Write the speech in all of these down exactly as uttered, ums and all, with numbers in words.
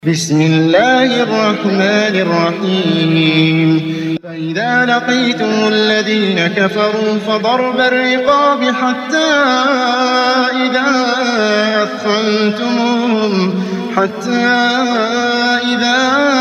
بسم الله الرحمن الرحيم فإذا لقيتم الذين كفروا فضرب الرقاب حتى إذا أثخنتموهم حتى إذا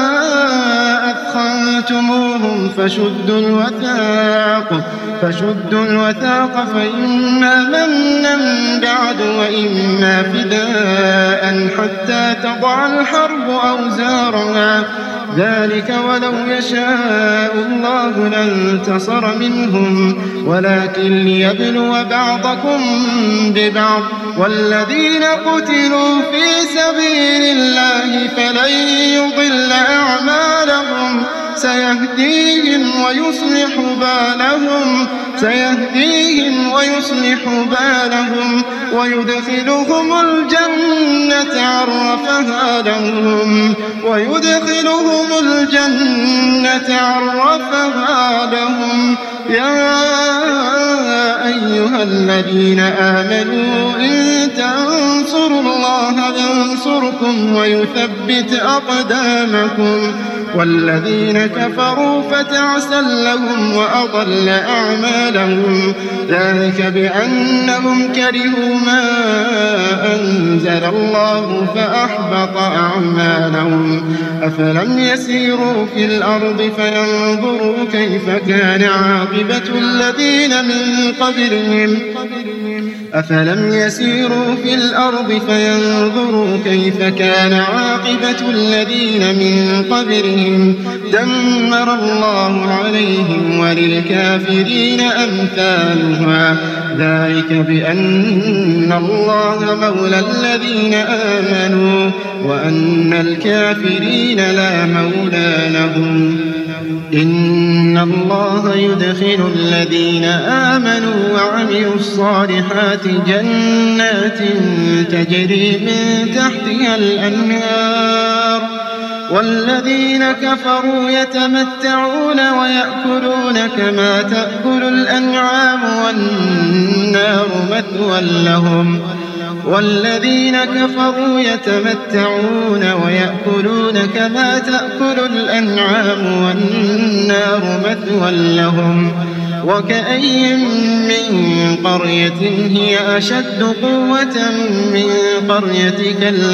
أثخنتموهم فشدوا الوثاق فشدوا الوثاق فإما منا بعد وإما فداء حتى تضع الحرب أوزارها ذلك ولو يشاء الله لانتصر منهم ولكن ليبلو بعضكم ببعض والذين قتلوا في سبيل الله فلن يضل أعمالهم سيهديهم ويصلح بالهم سيهديهم ويصلح بالهم ويدخلهم الجنة عرفها لهم ويدخلهم الجنة عرفها لهم يا أيها الذين آمنوا إن تنصروا الله ينصركم ويثبت أقدامكم والذين كفروا فتعسا لهم وأضل أعمالهم ذلك بأنهم كرهوا ما أنزل الله فأحبط أعمالهم أفلم يسيروا في الأرض فينظروا كيف كان عاقبة الذين من قبلهم أفلم يسيروا في الأرض فينظروا كيف كان عاقبة الذين من قبلهم دمر الله عليهم وللكافرين أمثالها ذلك بأن الله مولى الذين آمنوا وأن الكافرين لا مولى لهم إن الله يدخل الذين آمنوا وعملوا الصالحات جنات تجري من تحتها الأنهار والذين كفروا يتمتعون ويأكلون كما تأكل الأنعام والنار مثوى لهم والذين كفروا يتمتعون ويأكلون كما تأكل الأنعام والنار مثوى لهم وكأي من قرية هي أشد قوة من قريتك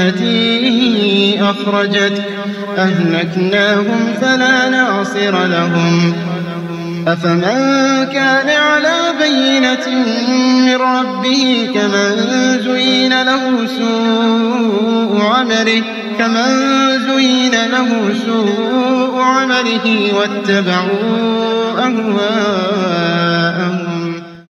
التي أخرجت أهلكناهم فلا ناصر لهم أفمن كان على بينة من ربه كمن زين له سوء عمله كمن زين له سوء عمله واتبعوا أهواءهم